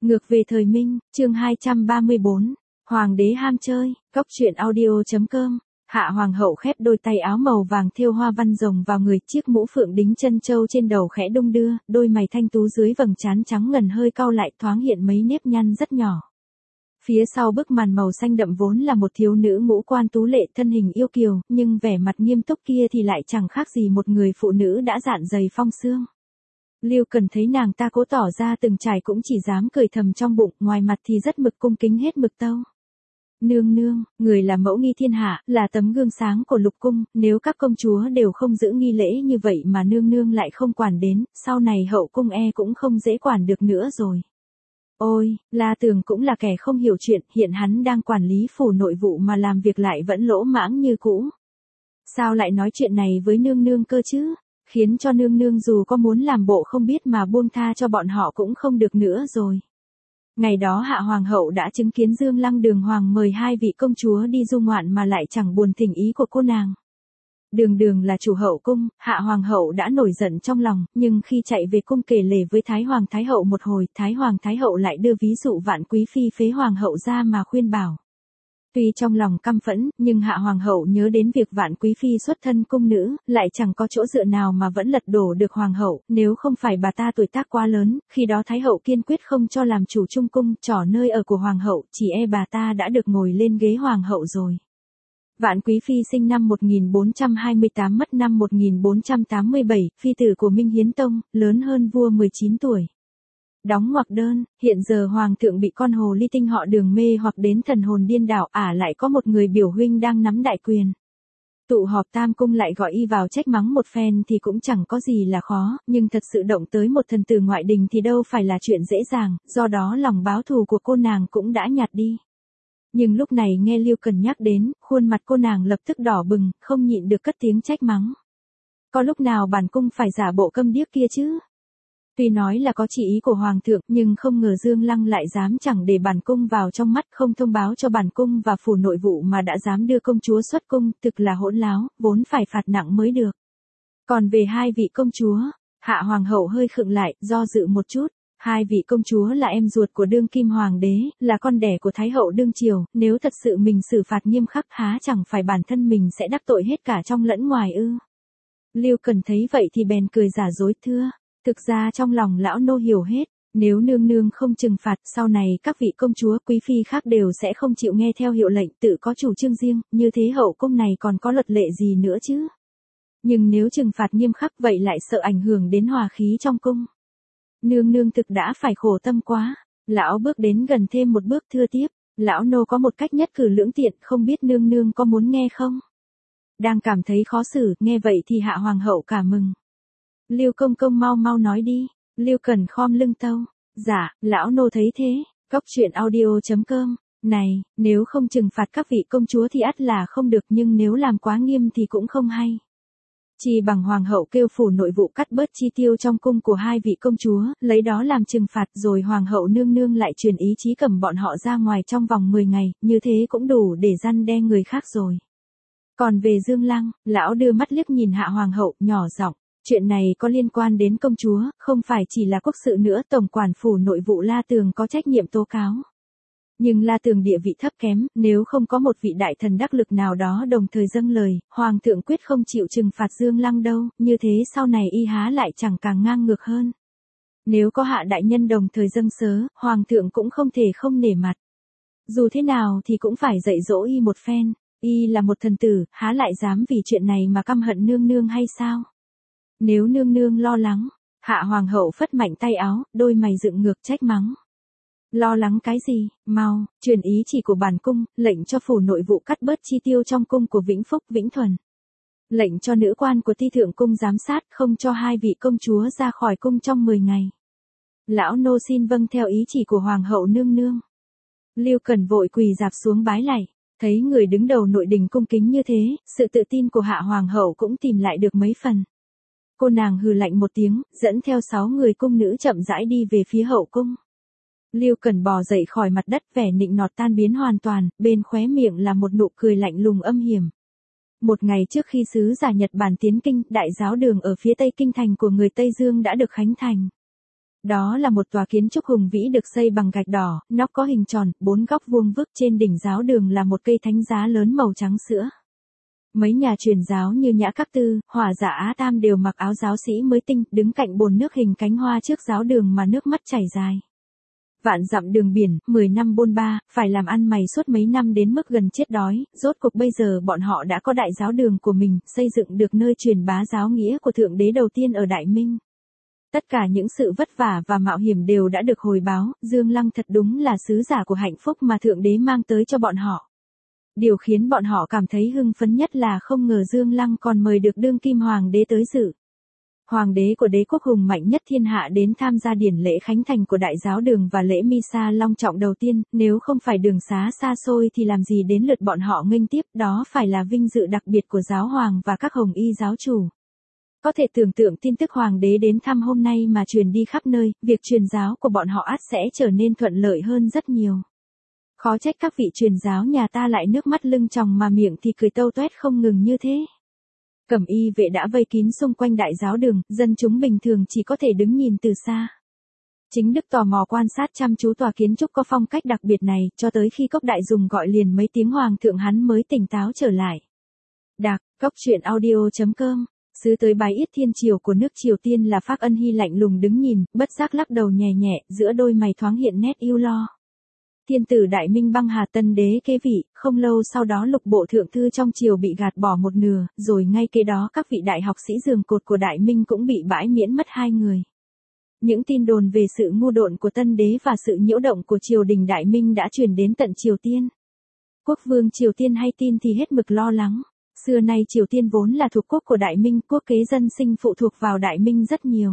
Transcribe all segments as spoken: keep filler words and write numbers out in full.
Ngược về thời Minh, chương hai trăm ba mươi bốn, Hoàng đế ham chơi, góc truyện audio.com. Hạ hoàng hậu khép đôi tay áo màu vàng thêu hoa văn rồng vào người, chiếc mũ phượng đính chân châu trên đầu khẽ đung đưa, đôi mày thanh tú dưới vầng trán trắng ngần hơi cau lại, thoáng hiện mấy nếp nhăn rất nhỏ. Phía sau bức màn màu xanh đậm vốn là một thiếu nữ ngũ quan tú lệ, thân hình yêu kiều, nhưng vẻ mặt nghiêm túc kia thì lại chẳng khác gì một người phụ nữ đã dạn dày phong xương. Lưu Cần thấy nàng ta cố tỏ ra từng trải cũng chỉ dám cười thầm trong bụng, ngoài mặt thì rất mực cung kính hết mực tâu. Nương nương, người là mẫu nghi thiên hạ, là tấm gương sáng của lục cung, nếu các công chúa đều không giữ nghi lễ như vậy mà nương nương lại không quản đến, sau này hậu cung e cũng không dễ quản được nữa rồi. Ôi, La Tường cũng là kẻ không hiểu chuyện, hiện hắn đang quản lý phủ nội vụ mà làm việc lại vẫn lỗ mãng như cũ. Sao lại nói chuyện này với nương nương cơ chứ? Khiến cho nương nương dù có muốn làm bộ không biết mà buông tha cho bọn họ cũng không được nữa rồi. Ngày đó Hạ Hoàng hậu đã chứng kiến Dương Lăng Đường Hoàng mời hai vị công chúa đi du ngoạn mà lại chẳng buồn thỉnh ý của cô nàng. Đường Đường là chủ hậu cung, Hạ Hoàng hậu đã nổi giận trong lòng, nhưng khi chạy về cung kể lể với Thái Hoàng Thái hậu một hồi, Thái Hoàng Thái hậu lại đưa ví dụ Vạn Quý Phi phế Hoàng hậu ra mà khuyên bảo. Tuy trong lòng căm phẫn, nhưng Hạ Hoàng hậu nhớ đến việc Vạn Quý Phi xuất thân cung nữ, lại chẳng có chỗ dựa nào mà vẫn lật đổ được Hoàng hậu, nếu không phải bà ta tuổi tác quá lớn, khi đó Thái hậu kiên quyết không cho làm chủ trung cung, trỏ nơi ở của Hoàng hậu, chỉ e bà ta đã được ngồi lên ghế Hoàng hậu rồi. Vạn Quý Phi sinh năm một nghìn bốn trăm hai mươi tám mất năm một nghìn bốn trăm tám mươi bảy, phi tử của Minh Hiến Tông, lớn hơn vua mười chín tuổi. Đóng ngoặc đơn, hiện giờ hoàng thượng bị con hồ ly tinh họ Đường mê hoặc đến thần hồn điên đảo, ả à lại có một người biểu huynh đang nắm đại quyền. Tụ họp tam cung lại gọi y vào trách mắng một phen thì cũng chẳng có gì là khó, nhưng thật sự động tới một thần tử ngoại đình thì đâu phải là chuyện dễ dàng, do đó lòng báo thù của cô nàng cũng đã nhạt đi. Nhưng lúc này nghe Lưu Cần nhắc đến, khuôn mặt cô nàng lập tức đỏ bừng, không nhịn được cất tiếng trách mắng. Có lúc nào bản cung phải giả bộ câm điếc kia chứ? Tuy nói là có chỉ ý của Hoàng thượng, nhưng không ngờ Dương Lăng lại dám chẳng để bản cung vào trong mắt, không thông báo cho bản cung và phủ nội vụ mà đã dám đưa công chúa xuất cung, thực là hỗn láo, vốn phải phạt nặng mới được. Còn về hai vị công chúa, Hạ Hoàng hậu hơi khựng lại, do dự một chút. Hai vị công chúa là em ruột của đương kim hoàng đế, là con đẻ của Thái hậu đương triều, nếu thật sự mình xử phạt nghiêm khắc há chẳng phải bản thân mình sẽ đắc tội hết cả trong lẫn ngoài ư. Lưu Cần thấy vậy thì bèn cười giả dối thưa. Thực ra trong lòng lão nô hiểu hết, nếu nương nương không trừng phạt, sau này các vị công chúa quý phi khác đều sẽ không chịu nghe theo hiệu lệnh, tự có chủ trương riêng, như thế hậu cung này còn có luật lệ gì nữa chứ. Nhưng nếu trừng phạt nghiêm khắc vậy lại sợ ảnh hưởng đến hòa khí trong cung. Nương nương thực đã phải khổ tâm quá. Lão bước đến gần thêm một bước thưa tiếp, lão nô có một cách nhất cử lưỡng tiện, không biết nương nương có muốn nghe không? Đang cảm thấy khó xử, nghe vậy thì Hạ Hoàng hậu cả mừng. Lưu công công mau mau nói đi. Lưu Cần khom lưng tâu. Dạ, lão nô thấy thế. Góc truyện audio.com. Này, nếu không trừng phạt các vị công chúa thì ắt là không được, nhưng nếu làm quá nghiêm thì cũng không hay. Chỉ bằng Hoàng hậu kêu phủ nội vụ cắt bớt chi tiêu trong cung của hai vị công chúa, lấy đó làm trừng phạt, rồi Hoàng hậu nương nương lại truyền ý chí cầm bọn họ ra ngoài trong vòng mười ngày, như thế cũng đủ để răn đe người khác rồi. Còn về Dương Lăng, lão đưa mắt liếc nhìn Hạ Hoàng hậu, nhỏ giọng. Chuyện này có liên quan đến công chúa, không phải chỉ là quốc sự nữa, tổng quản phủ nội vụ La Tường có trách nhiệm tố cáo. Nhưng La Tường địa vị thấp kém, nếu không có một vị đại thần đắc lực nào đó đồng thời dâng lời, Hoàng thượng quyết không chịu trừng phạt Dương Lăng đâu, như thế sau này y há lại chẳng càng ngang ngược hơn. Nếu có Hạ đại nhân đồng thời dâng sớ, Hoàng thượng cũng không thể không nể mặt. Dù thế nào thì cũng phải dạy dỗ y một phen, y là một thần tử, há lại dám vì chuyện này mà căm hận nương nương hay sao? Nếu nương nương lo lắng, Hạ Hoàng hậu phất mạnh tay áo, đôi mày dựng ngược trách mắng. Lo lắng cái gì, mau, truyền ý chỉ của bản cung, lệnh cho phủ nội vụ cắt bớt chi tiêu trong cung của Vĩnh Phúc, Vĩnh Thuần. Lệnh cho nữ quan của Ti Thượng cung giám sát, không cho hai vị công chúa ra khỏi cung trong mười ngày. Lão nô xin vâng theo ý chỉ của Hoàng hậu nương nương. Lưu Cần vội quỳ dạp xuống bái lạy, thấy người đứng đầu nội đình cung kính như thế, sự tự tin của Hạ Hoàng hậu cũng tìm lại được mấy phần. Cô nàng hừ lạnh một tiếng, dẫn theo sáu người cung nữ chậm rãi đi về phía hậu cung. Lưu Cần bò dậy khỏi mặt đất, vẻ nịnh nọt tan biến hoàn toàn, bên khóe miệng là một nụ cười lạnh lùng âm hiểm. Một ngày trước khi sứ giả Nhật Bản tiến kinh, đại giáo đường ở phía tây kinh thành của người Tây Dương đã được khánh thành. Đó là một tòa kiến trúc hùng vĩ được xây bằng gạch đỏ, nóc có hình tròn, bốn góc vuông vức, trên đỉnh giáo đường là một cây thánh giá lớn màu trắng sữa. Mấy nhà truyền giáo như Nhã Các Tư, Hỏa Dạ Á Tam đều mặc áo giáo sĩ mới tinh, đứng cạnh bồn nước hình cánh hoa trước giáo đường mà nước mắt chảy dài. Vạn dặm đường biển, mười năm bôn ba, phải làm ăn mày suốt mấy năm đến mức gần chết đói, rốt cuộc bây giờ bọn họ đã có đại giáo đường của mình, xây dựng được nơi truyền bá giáo nghĩa của Thượng Đế đầu tiên ở Đại Minh. Tất cả những sự vất vả và mạo hiểm đều đã được hồi báo, Dương Lăng thật đúng là sứ giả của hạnh phúc mà Thượng Đế mang tới cho bọn họ. Điều khiến bọn họ cảm thấy hưng phấn nhất là không ngờ Dương Lăng còn mời được đương kim hoàng đế tới dự. Hoàng đế của đế quốc hùng mạnh nhất thiên hạ đến tham gia điển lễ khánh thành của đại giáo đường và lễ Misa long trọng đầu tiên, nếu không phải đường xá xa xôi thì làm gì đến lượt bọn họ nghênh tiếp, đó phải là vinh dự đặc biệt của giáo hoàng và các hồng y giáo chủ. Có thể tưởng tượng tin tức hoàng đế đến thăm hôm nay mà truyền đi khắp nơi, việc truyền giáo của bọn họ ắt sẽ trở nên thuận lợi hơn rất nhiều. Khó trách các vị truyền giáo nhà ta lại nước mắt lưng tròng mà miệng thì cười tâu toét không ngừng như thế. Cẩm y vệ đã vây kín xung quanh đại giáo đường, dân chúng bình thường chỉ có thể đứng nhìn từ xa. Chính Đức tò mò quan sát chăm chú tòa kiến trúc có phong cách đặc biệt này, cho tới khi Cốc Đại Dùng gọi liền mấy tiếng hoàng thượng hắn mới tỉnh táo trở lại. Đạc, Cốc truyện audio chấm com. Sứ tới bái yết thiên triều của nước Triều Tiên là Phác Ân Hy lạnh lùng đứng nhìn, bất giác lắc đầu nhẹ nhẹ, giữa đôi mày thoáng hiện nét ưu lo. Thiên tử Đại Minh băng hà tân đế kế vị, không lâu sau đó lục bộ thượng thư trong triều bị gạt bỏ một nửa, rồi ngay kế đó các vị đại học sĩ giường cột của Đại Minh cũng bị bãi miễn mất hai người. Những tin đồn về sự ngu độn của tân đế và sự nhiễu động của triều đình Đại Minh đã truyền đến tận Triều Tiên. Quốc vương Triều Tiên hay tin thì hết mực lo lắng. Xưa nay Triều Tiên vốn là thuộc quốc của Đại Minh, quốc kế dân sinh phụ thuộc vào Đại Minh rất nhiều.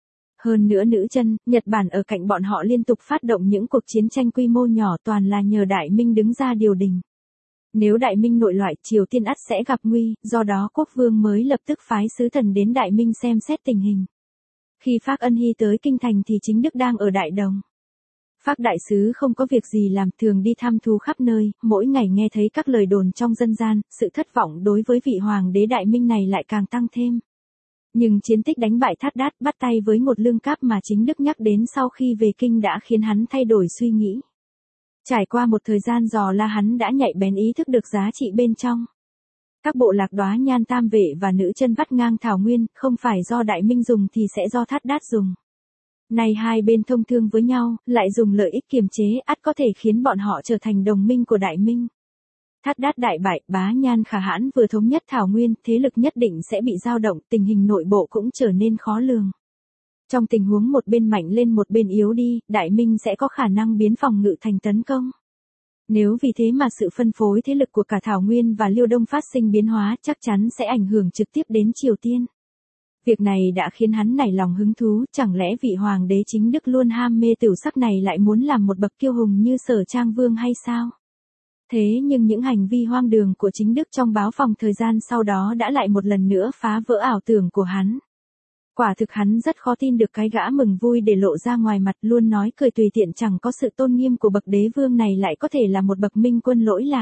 Hơn nữa nữ chân, Nhật Bản ở cạnh bọn họ liên tục phát động những cuộc chiến tranh quy mô nhỏ toàn là nhờ Đại Minh đứng ra điều đình. Nếu Đại Minh nội loại, Triều Tiên ắt sẽ gặp nguy, do đó quốc vương mới lập tức phái sứ thần đến Đại Minh xem xét tình hình. Khi Phác Ân Hy tới kinh thành thì chính Đức đang ở Đại Đồng. Phác đại sứ không có việc gì làm, thường đi thăm thú khắp nơi, mỗi ngày nghe thấy các lời đồn trong dân gian, sự thất vọng đối với vị hoàng đế Đại Minh này lại càng tăng thêm. Nhưng chiến tích đánh bại Thát Đát, bắt tay với Ngột Lương Cáp mà chính Đức nhắc đến sau khi về kinh đã khiến hắn thay đổi suy nghĩ. Trải qua một thời gian dò la hắn đã nhạy bén ý thức được giá trị bên trong. Các bộ lạc Đóa Nhan Tam Vệ và nữ chân vắt ngang Thảo Nguyên, không phải do Đại Minh dùng thì sẽ do Thát Đát dùng. Nay hai bên thông thương với nhau, lại dùng lợi ích kiềm chế, ắt có thể khiến bọn họ trở thành đồng minh của Đại Minh. Thát Đát đại bại, Bá Nhan Khả Hãn vừa thống nhất Thảo Nguyên, thế lực nhất định sẽ bị dao động, tình hình nội bộ cũng trở nên khó lường. Trong tình huống một bên mạnh lên một bên yếu đi, Đại Minh sẽ có khả năng biến phòng ngự thành tấn công. Nếu vì thế mà sự phân phối thế lực của cả Thảo Nguyên và Liêu Đông phát sinh biến hóa, chắc chắn sẽ ảnh hưởng trực tiếp đến Triều Tiên. Việc này đã khiến hắn nảy lòng hứng thú, chẳng lẽ vị hoàng đế chính Đức luôn ham mê tửu sắc này lại muốn làm một bậc kiêu hùng như Sở Trang Vương hay sao? Thế nhưng những hành vi hoang đường của chính Đức trong báo phòng thời gian sau đó đã lại một lần nữa phá vỡ ảo tưởng của hắn. Quả thực hắn rất khó tin được cái gã mừng vui để lộ ra ngoài mặt luôn nói cười tùy tiện chẳng có sự tôn nghiêm của bậc đế vương này lại có thể là một bậc minh quân lỗi lạc.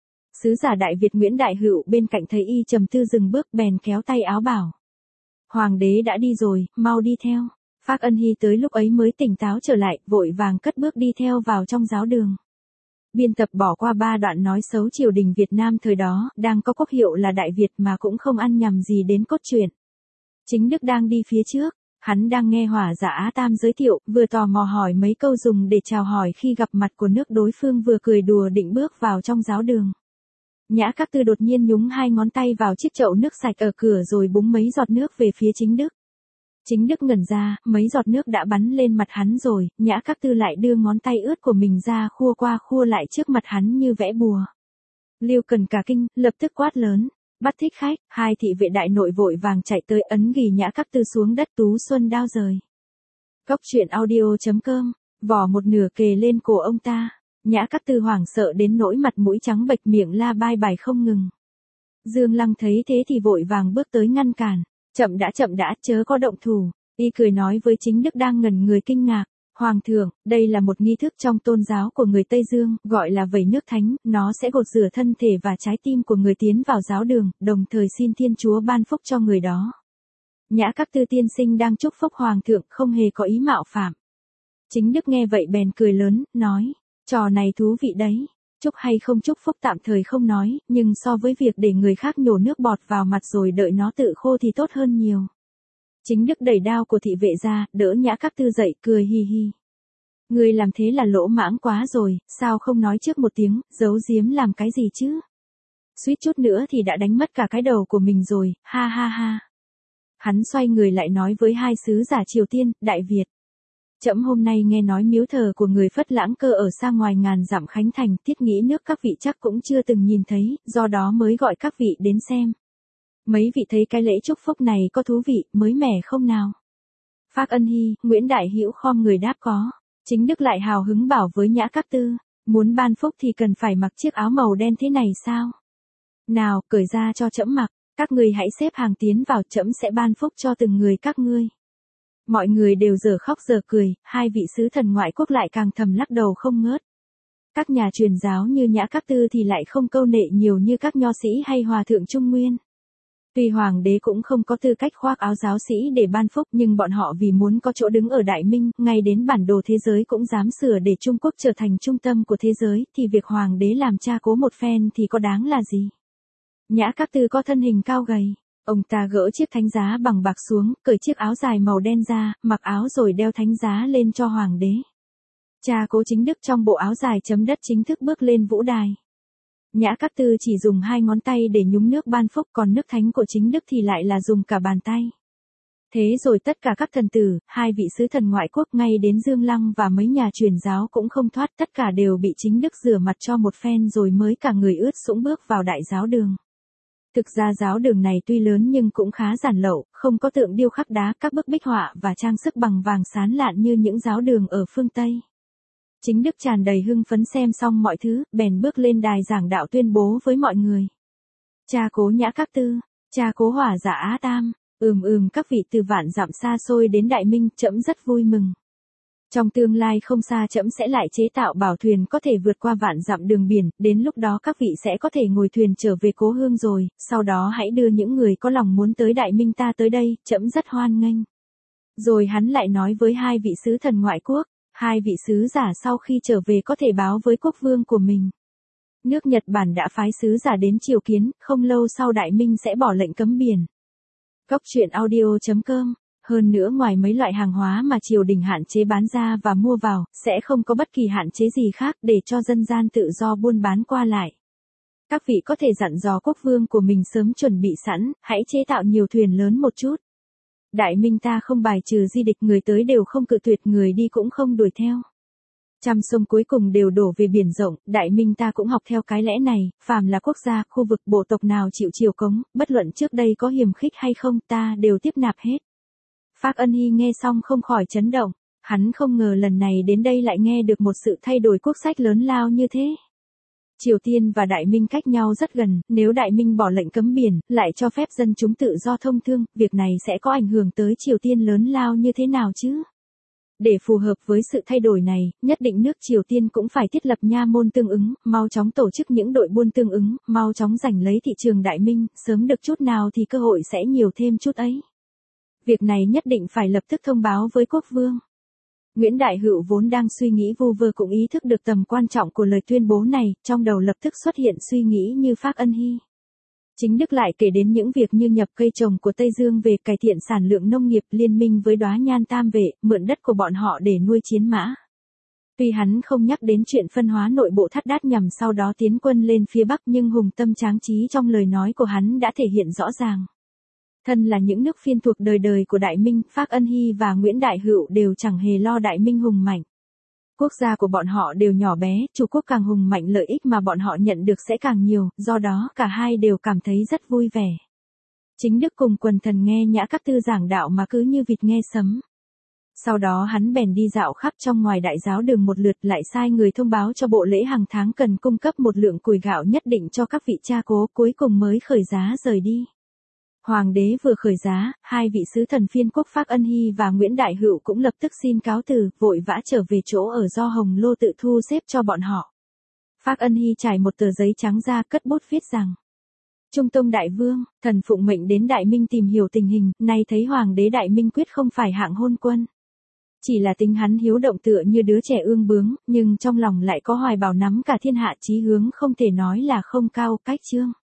Sứ giả Đại Việt Nguyễn Đại Hữu bên cạnh thấy y trầm tư dừng bước bèn kéo tay áo bảo. Hoàng đế đã đi rồi, mau đi theo. Phác Ân Hy tới lúc ấy mới tỉnh táo trở lại, vội vàng cất bước đi theo vào trong giáo đường. Biên tập bỏ qua ba đoạn nói xấu triều đình Việt Nam thời đó, đang có quốc hiệu là Đại Việt mà cũng không ăn nhầm gì đến cốt truyện. Chính Đức đang đi phía trước, hắn đang nghe Hỏa Dạ Á Tam giới thiệu, vừa tò mò hỏi mấy câu dùng để chào hỏi khi gặp mặt của nước đối phương vừa cười đùa định bước vào trong giáo đường. Nhã Các Tư đột nhiên nhúng hai ngón tay vào chiếc chậu nước sạch ở cửa rồi búng mấy giọt nước về phía chính Đức. Chính Đức ngẩn ra, mấy giọt nước đã bắn lên mặt hắn rồi, Nhã Các Tư lại đưa ngón tay ướt của mình ra khua qua khua lại trước mặt hắn như vẽ bùa. Liêu Cần cả kinh, lập tức quát lớn, bắt thích khách, hai thị vệ đại nội vội vàng chạy tới ấn ghì Nhã Các Tư xuống đất Tú Xuân đao rời. Cốc truyện audio chấm com, vỏ một nửa kề lên cổ ông ta. Nhã Các Tư hoảng sợ đến nỗi mặt mũi trắng bệch miệng la bai bài không ngừng. Dương Lăng thấy thế thì vội vàng bước tới ngăn cản. Chậm đã chậm đã, chớ có động thủ. Y cười nói với chính Đức đang ngẩn người kinh ngạc. Hoàng thượng, đây là một nghi thức trong tôn giáo của người Tây Dương, gọi là vẩy nước thánh, nó sẽ gột rửa thân thể và trái tim của người tiến vào giáo đường, đồng thời xin Thiên Chúa ban phúc cho người đó. Nhã Các Tư tiên sinh đang chúc phúc hoàng thượng, không hề có ý mạo phạm. Chính Đức nghe vậy bèn cười lớn, nói, trò này thú vị đấy. Chúc hay không chúc phúc tạm thời không nói, nhưng so với việc để người khác nhổ nước bọt vào mặt rồi đợi nó tự khô thì tốt hơn nhiều. Chính Đức đẩy đao của thị vệ ra, đỡ Nhã Các Tư dậy, cười hi hi. Ngươi làm thế là lỗ mãng quá rồi, sao không nói trước một tiếng, giấu giếm làm cái gì chứ? Suýt chút nữa thì đã đánh mất cả cái đầu của mình rồi, ha ha ha. Hắn xoay người lại nói với hai sứ giả Triều Tiên, Đại Việt. Trẫm hôm nay nghe nói miếu thờ của người Phất Lãng Cơ ở xa ngoài ngàn dặm Khánh Thành, thiết nghĩ nước các vị chắc cũng chưa từng nhìn thấy, do đó mới gọi các vị đến xem. Mấy vị thấy cái lễ chúc phúc này có thú vị, mới mẻ không nào? Phác Ân Hy, Nguyễn Đại Hữu khom người đáp có. Chính Đức lại hào hứng bảo với Nhã Các Tư, muốn ban phúc thì cần phải mặc chiếc áo màu đen thế này sao? Nào, cởi ra cho trẫm mặc, các ngươi hãy xếp hàng tiến vào, trẫm sẽ ban phúc cho từng người các ngươi. Mọi người đều dở khóc dở cười, hai vị sứ thần ngoại quốc lại càng thầm lắc đầu không ngớt. Các nhà truyền giáo như Nhã Các Tư thì lại không câu nệ nhiều như các nho sĩ hay hòa thượng Trung Nguyên. Tuy hoàng đế cũng không có tư cách khoác áo giáo sĩ để ban phúc, nhưng bọn họ vì muốn có chỗ đứng ở Đại Minh, ngay đến bản đồ thế giới cũng dám sửa để Trung Quốc trở thành trung tâm của thế giới, thì việc hoàng đế làm cha cố một phen thì có đáng là gì. Nhã Các Tư có thân hình cao gầy, ông ta gỡ chiếc thánh giá bằng bạc xuống, cởi chiếc áo dài màu đen ra, mặc áo rồi đeo thánh giá lên cho hoàng đế. Cha cố Chính Đức trong bộ áo dài chấm đất chính thức bước lên vũ đài. Nhã Các Tư chỉ dùng hai ngón tay để nhúng nước ban phúc, còn nước thánh của Chính Đức thì lại là dùng cả bàn tay. Thế rồi tất cả các thần tử, hai vị sứ thần ngoại quốc ngay đến Dương Lăng và mấy nhà truyền giáo cũng không thoát, tất cả đều bị Chính Đức rửa mặt cho một phen rồi mới cả người ướt sũng bước vào đại giáo đường. Thực ra giáo đường này tuy lớn nhưng cũng khá giản lậu, không có tượng điêu khắc đá, các bức bích họa và trang sức bằng vàng sán lạn như những giáo đường ở phương Tây. Chính Đức tràn đầy hưng phấn xem xong mọi thứ, bèn bước lên đài giảng đạo tuyên bố với mọi người. Cha cố Nhã Các Tư, cha cố Hỏa Giả Á Tam, ừm ừm các vị từ vạn dặm xa xôi đến Đại Minh, trẫm rất vui mừng. Trong tương lai không xa trẫm sẽ lại chế tạo bảo thuyền có thể vượt qua vạn dặm đường biển, đến lúc đó các vị sẽ có thể ngồi thuyền trở về cố hương rồi, sau đó hãy đưa những người có lòng muốn tới Đại Minh ta tới đây, trẫm rất hoan nghênh. Rồi hắn lại nói với hai vị sứ thần ngoại quốc, hai vị sứ giả sau khi trở về có thể báo với quốc vương của mình. Nước Nhật Bản đã phái sứ giả đến triều kiến, không lâu sau Đại Minh sẽ bỏ lệnh cấm biển. Góc truyện audio chấm com. Hơn nữa ngoài mấy loại hàng hóa mà triều đình hạn chế bán ra và mua vào, sẽ không có bất kỳ hạn chế gì khác để cho dân gian tự do buôn bán qua lại. Các vị có thể dặn dò quốc vương của mình sớm chuẩn bị sẵn, hãy chế tạo nhiều thuyền lớn một chút. Đại Minh ta không bài trừ di địch, người tới đều không cự tuyệt, người đi cũng không đuổi theo. Trăm sông cuối cùng đều đổ về biển rộng, Đại Minh ta cũng học theo cái lẽ này, phàm là quốc gia, khu vực, bộ tộc nào chịu triều cống, bất luận trước đây có hiềm khích hay không, ta đều tiếp nạp hết. Phác Ân Hy nghe xong không khỏi chấn động, hắn không ngờ lần này đến đây lại nghe được một sự thay đổi quốc sách lớn lao như thế. Triều Tiên và Đại Minh cách nhau rất gần, nếu Đại Minh bỏ lệnh cấm biển, lại cho phép dân chúng tự do thông thương, việc này sẽ có ảnh hưởng tới Triều Tiên lớn lao như thế nào chứ? Để phù hợp với sự thay đổi này, nhất định nước Triều Tiên cũng phải thiết lập nha môn tương ứng, mau chóng tổ chức những đội buôn tương ứng, mau chóng giành lấy thị trường Đại Minh, sớm được chút nào thì cơ hội sẽ nhiều thêm chút ấy. Việc này nhất định phải lập tức thông báo với quốc vương. Nguyễn Đại Hữu vốn đang suy nghĩ vu vơ cũng ý thức được tầm quan trọng của lời tuyên bố này, trong đầu lập tức xuất hiện suy nghĩ như Phác Ân Hy. Chính Đức lại kể đến những việc như nhập cây trồng của Tây Dương về, cải thiện sản lượng nông nghiệp, liên minh với Đóa Nhan Tam Vệ, mượn đất của bọn họ để nuôi chiến mã. Tuy hắn không nhắc đến chuyện phân hóa nội bộ Thắt Đát nhằm sau đó tiến quân lên phía Bắc, nhưng hùng tâm tráng trí trong lời nói của hắn đã thể hiện rõ ràng. Thân là những nước phiên thuộc đời đời của Đại Minh, Phác Ân Hy và Nguyễn Đại Hữu đều chẳng hề lo Đại Minh hùng mạnh. Quốc gia của bọn họ đều nhỏ bé, chủ quốc càng hùng mạnh lợi ích mà bọn họ nhận được sẽ càng nhiều, do đó cả hai đều cảm thấy rất vui vẻ. Chính Đức cùng quần thần nghe Nhã Các Tư giảng đạo mà cứ như vịt nghe sấm. Sau đó hắn bèn đi dạo khắp trong ngoài đại giáo đường một lượt, lại sai người thông báo cho bộ lễ hàng tháng cần cung cấp một lượng củi gạo nhất định cho các vị cha cố, cuối cùng mới khởi giá rời đi. Hoàng đế vừa khởi giá, hai vị sứ thần phiên quốc Phác Ân Hy và Nguyễn Đại Hữu cũng lập tức xin cáo từ, vội vã trở về chỗ ở do Hồng Lô tự thu xếp cho bọn họ. Phác Ân Hy trải một tờ giấy trắng ra, cất bút viết rằng: Trung Tông Đại Vương, thần phụng mệnh đến Đại Minh tìm hiểu tình hình, nay thấy Hoàng đế Đại Minh quyết không phải hạng hôn quân. Chỉ là tính hắn hiếu động tựa như đứa trẻ ương bướng, nhưng trong lòng lại có hoài bào nắm cả thiên hạ chí hướng không thể nói là không cao, cách chương.